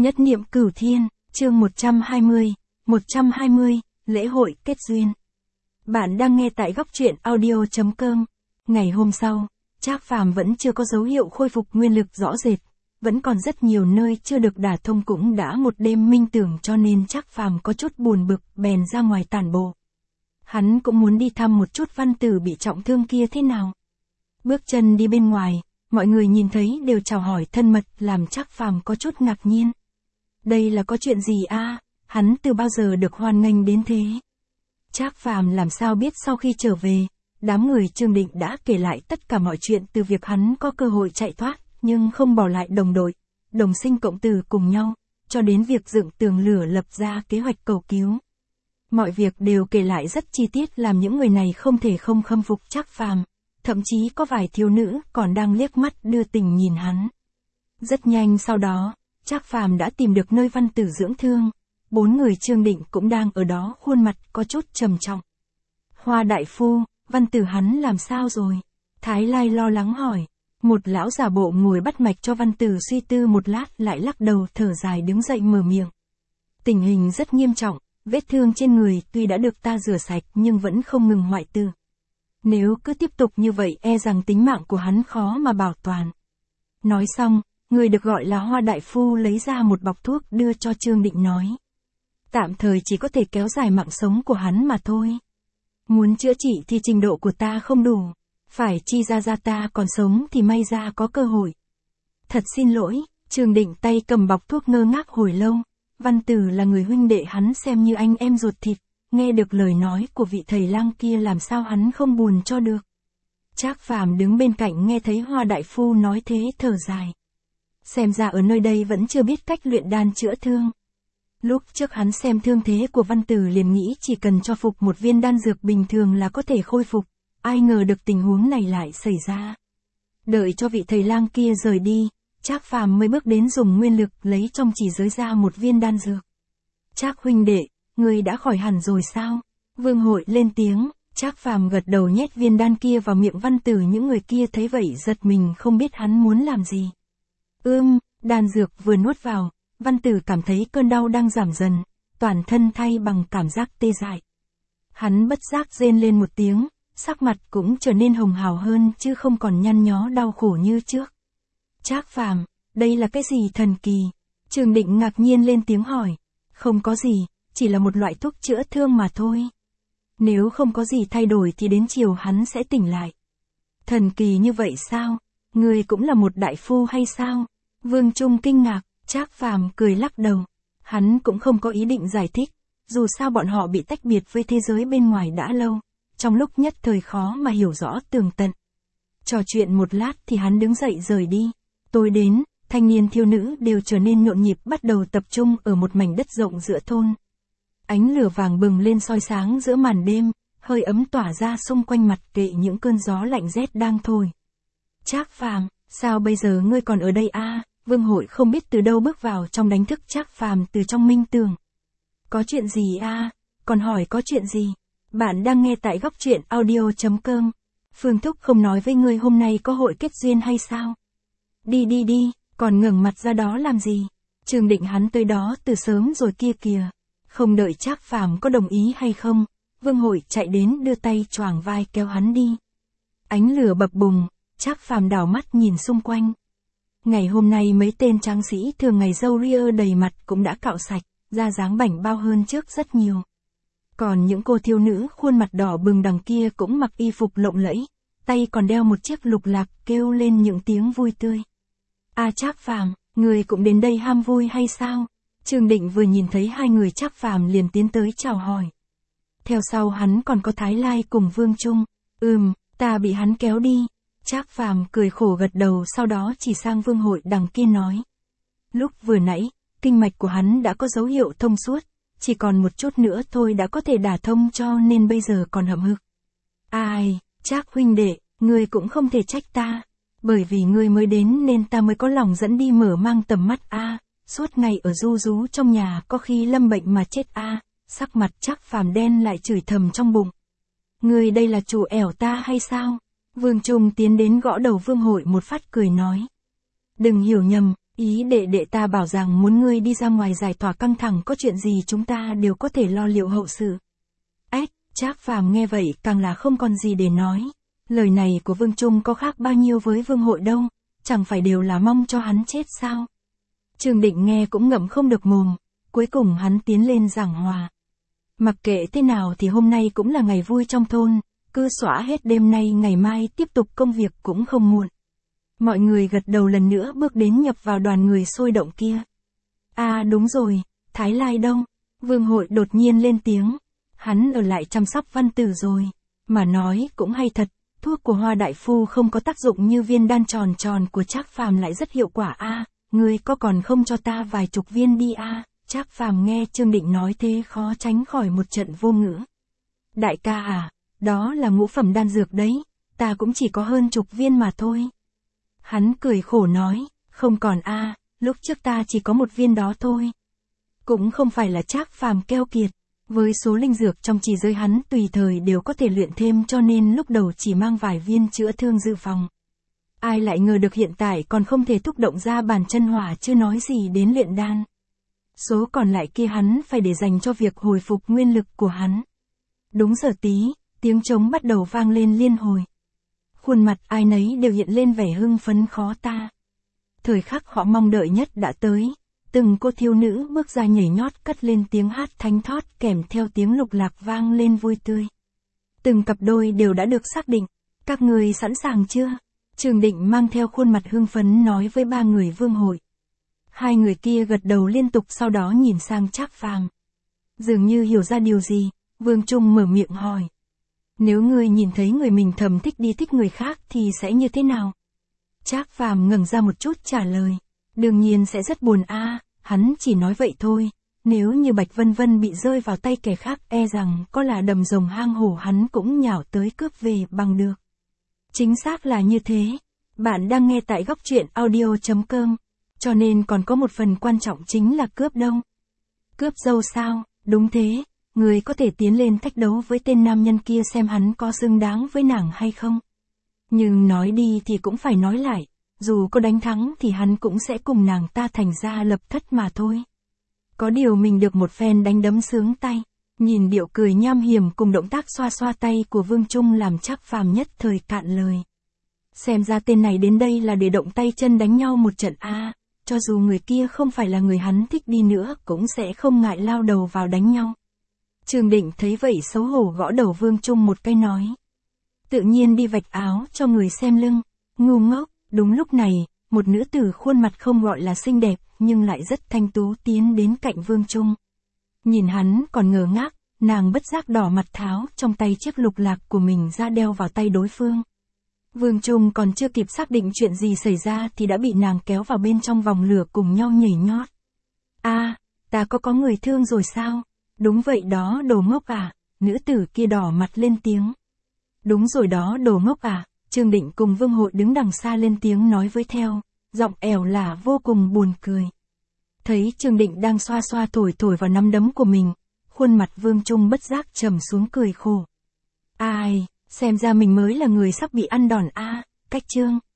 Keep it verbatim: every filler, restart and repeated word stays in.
Nhất niệm cửu thiên, chương một trăm hai mươi, một trăm hai mươi, lễ hội kết duyên. Bạn đang nghe tại góc truyện audio chấm com. Ngày hôm sau, Trác Phàm vẫn chưa có dấu hiệu khôi phục nguyên lực rõ rệt, vẫn còn rất nhiều nơi chưa được đả thông, cũng đã một đêm minh tưởng, cho nên Trác Phàm có chút buồn bực, bèn ra ngoài tản bộ. Hắn cũng muốn đi thăm một chút Văn Tử bị trọng thương kia thế nào. Bước chân đi bên ngoài, mọi người nhìn thấy đều chào hỏi thân mật, làm Trác Phàm có chút ngạc nhiên. Đây là có chuyện gì a? À? Hắn từ bao giờ được hoan nghênh đến thế? Trác Phàm làm sao biết sau khi trở về, đám người Trương Định đã kể lại tất cả mọi chuyện, từ việc hắn có cơ hội chạy thoát, nhưng không bỏ lại đồng đội, đồng sinh cộng tử cùng nhau, cho đến việc dựng tường lửa lập ra kế hoạch cầu cứu. Mọi việc đều kể lại rất chi tiết, làm những người này không thể không khâm phục Trác Phàm, thậm chí có vài thiếu nữ còn đang liếc mắt đưa tình nhìn hắn. Rất nhanh sau đó, Trác Phàm đã tìm được nơi Văn Tử dưỡng thương, bốn người Trương Định cũng đang ở đó, khuôn mặt có chút trầm trọng. Hoa đại phu, Văn Tử hắn làm sao rồi? Thái Lai lo lắng hỏi. Một lão giả bộ ngồi bắt mạch cho Văn Tử suy tư một lát, lại lắc đầu thở dài đứng dậy mở miệng. Tình hình rất nghiêm trọng, vết thương trên người tuy đã được ta rửa sạch nhưng vẫn không ngừng hoại tử. Nếu cứ tiếp tục như vậy e rằng tính mạng của hắn khó mà bảo toàn. Nói xong, người được gọi là Hoa đại phu lấy ra một bọc thuốc đưa cho Trương Định nói. Tạm thời chỉ có thể kéo dài mạng sống của hắn mà thôi. Muốn chữa trị thì trình độ của ta không đủ. Phải chi ra ra ta còn sống thì may ra có cơ hội. Thật xin lỗi, Trương Định tay cầm bọc thuốc ngơ ngác hồi lâu. Văn Tử là người huynh đệ hắn xem như anh em ruột thịt. Nghe được lời nói của vị thầy lang kia làm sao hắn không buồn cho được. Trác Phàm đứng bên cạnh nghe thấy Hoa đại phu nói thế thở dài. Xem ra ở nơi đây vẫn chưa biết cách luyện đan chữa thương. Lúc trước hắn xem thương thế của Văn Tử liền nghĩ chỉ cần cho phục một viên đan dược bình thường là có thể khôi phục, ai ngờ được tình huống này lại xảy ra. Đợi cho vị thầy lang kia rời đi, Trác Phàm mới bước đến dùng nguyên lực lấy trong chỉ giới ra một viên đan dược. Trác huynh đệ, ngươi đã khỏi hẳn rồi sao? Vương Hội lên tiếng. Trác Phàm gật đầu nhét viên đan kia vào miệng Văn Tử, những người kia thấy vậy giật mình không biết hắn muốn làm gì. Ưm, đan dược vừa nuốt vào, Văn Tử cảm thấy cơn đau đang giảm dần, toàn thân thay bằng cảm giác tê dại. Hắn bất giác rên lên một tiếng, sắc mặt cũng trở nên hồng hào hơn chứ không còn nhăn nhó đau khổ như trước. Trác Phàm, đây là cái gì thần kỳ? Trương Định ngạc nhiên lên tiếng hỏi. Không có gì, chỉ là một loại thuốc chữa thương mà thôi. Nếu không có gì thay đổi thì đến chiều hắn sẽ tỉnh lại. Thần kỳ như vậy sao? Ngươi cũng là một đại phu hay sao? Vương Trung kinh ngạc. Trác Phàm cười lắc đầu. Hắn cũng không có ý định giải thích, dù sao bọn họ bị tách biệt với thế giới bên ngoài đã lâu, trong lúc nhất thời khó mà hiểu rõ tường tận. Trò chuyện một lát thì hắn đứng dậy rời đi. Tối đến, thanh niên thiếu nữ đều trở nên nhộn nhịp, bắt đầu tập trung ở một mảnh đất rộng giữa thôn. Ánh lửa vàng bừng lên soi sáng giữa màn đêm, hơi ấm tỏa ra xung quanh, mặt kệ những cơn gió lạnh rét đang thổi. Trác Phàm, sao bây giờ ngươi còn ở đây a? À? Vương Hội không biết từ đâu bước vào trong, đánh thức Trác Phàm từ trong minh tưởng. Có chuyện gì a? À? Còn hỏi có chuyện gì? Bạn đang nghe tại góc truyện audio chấm com. Phương Thúc không nói với ngươi hôm nay có hội kết duyên hay sao? Đi đi đi, còn ngẩng mặt ra đó làm gì? Trương Định hắn tới đó từ sớm rồi kia kìa. Không đợi Trác Phàm có đồng ý hay không, Vương Hội chạy đến đưa tay choàng vai kéo hắn đi. Ánh lửa bập bùng, Trác Phàm đảo mắt nhìn xung quanh. Ngày hôm nay mấy tên tráng sĩ thường ngày râu ria đầy mặt cũng đã cạo sạch, da dáng bảnh bao hơn trước rất nhiều. Còn những cô thiếu nữ khuôn mặt đỏ bừng đằng kia cũng mặc y phục lộng lẫy, tay còn đeo một chiếc lục lạc, kêu lên những tiếng vui tươi. A Trác Phàm, người cũng đến đây ham vui hay sao? Trương Định vừa nhìn thấy hai người Trác Phàm liền tiến tới chào hỏi. Theo sau hắn còn có Thái Lai cùng Vương Trung. Ừm, ta bị hắn kéo đi. Trác Phàm cười khổ gật đầu, sau đó chỉ sang Vương Hội đằng kia nói. Lúc vừa nãy, kinh mạch của hắn đã có dấu hiệu thông suốt, chỉ còn một chút nữa thôi đã có thể đả thông, cho nên bây giờ còn hậm hực. Ai, Trác huynh đệ, ngươi cũng không thể trách ta, bởi vì ngươi mới đến nên ta mới có lòng dẫn đi mở mang tầm mắt a. À, suốt ngày ở ru rú trong nhà có khi lâm bệnh mà chết a. À, sắc mặt Trác Phàm đen lại chửi thầm trong bụng. Ngươi đây là chủ ẻo ta hay sao? Vương Trung tiến đến gõ đầu Vương Hội một phát cười nói. Đừng hiểu nhầm, Ý đệ đệ ta bảo rằng muốn ngươi đi ra ngoài giải tỏa căng thẳng, có chuyện gì chúng ta đều có thể lo liệu hậu sự. Ách, Trác Phàm nghe vậy càng là không còn gì để nói. Lời này của Vương Trung có khác bao nhiêu với Vương Hội đâu, chẳng phải đều là mong cho hắn chết sao. Trương Định nghe cũng ngậm không được mồm, cuối cùng hắn tiến lên giảng hòa. Mặc kệ thế nào thì hôm nay cũng là ngày vui trong thôn, cứ xõa hết đêm nay ngày mai tiếp tục công việc cũng không muộn. Mọi người gật đầu lần nữa bước đến nhập vào đoàn người sôi động kia. À đúng rồi, Thái Lai Đông, Vương Hội đột nhiên lên tiếng. Hắn ở lại chăm sóc Văn Tử rồi. Mà nói cũng hay thật, thuốc của Hoa Đại Phu không có tác dụng như viên đan tròn tròn của Trác Phàm lại rất hiệu quả a. À, ngươi có còn không cho ta vài chục viên đi a? À? Trác Phàm nghe Trương Định nói thế khó tránh khỏi một trận vô ngữ. Đại ca à, đó là ngũ phẩm đan dược đấy, ta cũng chỉ có hơn chục viên mà thôi. Hắn cười khổ nói, không còn a, à, lúc trước ta chỉ có một viên đó thôi. Cũng không phải là Trác Phàm keo kiệt, với số linh dược trong chỉ giới hắn tùy thời đều có thể luyện thêm cho nên lúc đầu chỉ mang vài viên chữa thương dự phòng. Ai lại ngờ được hiện tại còn không thể thúc động ra bàn chân hỏa, chưa nói gì đến luyện đan. Số còn lại kia hắn phải để dành cho việc hồi phục nguyên lực của hắn. Đúng giờ tí, tiếng trống bắt đầu vang lên liên hồi. Khuôn mặt ai nấy đều hiện lên vẻ hưng phấn khó tả. Thời khắc họ mong đợi nhất đã tới, từng cô thiếu nữ bước ra nhảy nhót cất lên tiếng hát thánh thót kèm theo tiếng lục lạc vang lên vui tươi. Từng cặp đôi đều đã được xác định, các người sẵn sàng chưa? Trương Định mang theo khuôn mặt hưng phấn nói với ba người Vương Hội. Hai người kia gật đầu liên tục sau đó nhìn sang Trác Phàm. Dường như hiểu ra điều gì, Vương Trung mở miệng hỏi. Nếu ngươi nhìn thấy người mình thầm thích đi thích người khác thì sẽ như thế nào? Trác Phàm ngẩng ra một chút trả lời. Đương nhiên sẽ rất buồn a, à, hắn chỉ nói vậy thôi. Nếu như Bạch Vân Vân bị rơi vào tay kẻ khác e rằng có là đầm rồng hang hổ hắn cũng nhào tới cướp về bằng được. Chính xác là như thế. Bạn đang nghe tại góc truyện audio chấm com. Cho nên còn có một phần quan trọng chính là cướp đông. Cướp dâu sao? Đúng thế. Người có thể tiến lên thách đấu với tên nam nhân kia xem hắn có xứng đáng với nàng hay không. Nhưng nói đi thì cũng phải nói lại. Dù có đánh thắng thì hắn cũng sẽ cùng nàng ta thành ra lập thất mà thôi. Có điều mình được một phen đánh đấm sướng tay. Nhìn điệu cười nham hiểm cùng động tác xoa xoa tay của Vương Trung làm Trác Phàm nhất thời cạn lời. Xem ra tên này đến đây là để động tay chân đánh nhau một trận a. À, cho dù người kia không phải là người hắn thích đi nữa cũng sẽ không ngại lao đầu vào đánh nhau. Trương Định thấy vậy xấu hổ gõ đầu Vương Trung một cái nói. Tự nhiên đi vạch áo cho người xem lưng. Ngu ngốc. Đúng lúc này, một nữ tử khuôn mặt không gọi là xinh đẹp nhưng lại rất thanh tú tiến đến cạnh Vương Trung. Nhìn hắn còn ngơ ngác, nàng bất giác đỏ mặt tháo trong tay chiếc lục lạc của mình ra đeo vào tay đối phương. Vương Trung còn chưa kịp xác định chuyện gì xảy ra thì đã bị nàng kéo vào bên trong vòng lửa cùng nhau nhảy nhót. A, à, ta có có người thương rồi sao? Đúng vậy đó đồ ngốc à, nữ tử kia đỏ mặt lên tiếng. Đúng rồi đó đồ ngốc à, Trương Định cùng Vương Hội đứng đằng xa lên tiếng nói với theo, giọng ẻo lả vô cùng buồn cười. Thấy Trương Định đang xoa xoa thổi thổi vào nắm đấm của mình, khuôn mặt Vương Trung bất giác trầm xuống cười khổ. Ai, xem ra mình mới là người sắp bị ăn đòn a, à, cách Trương.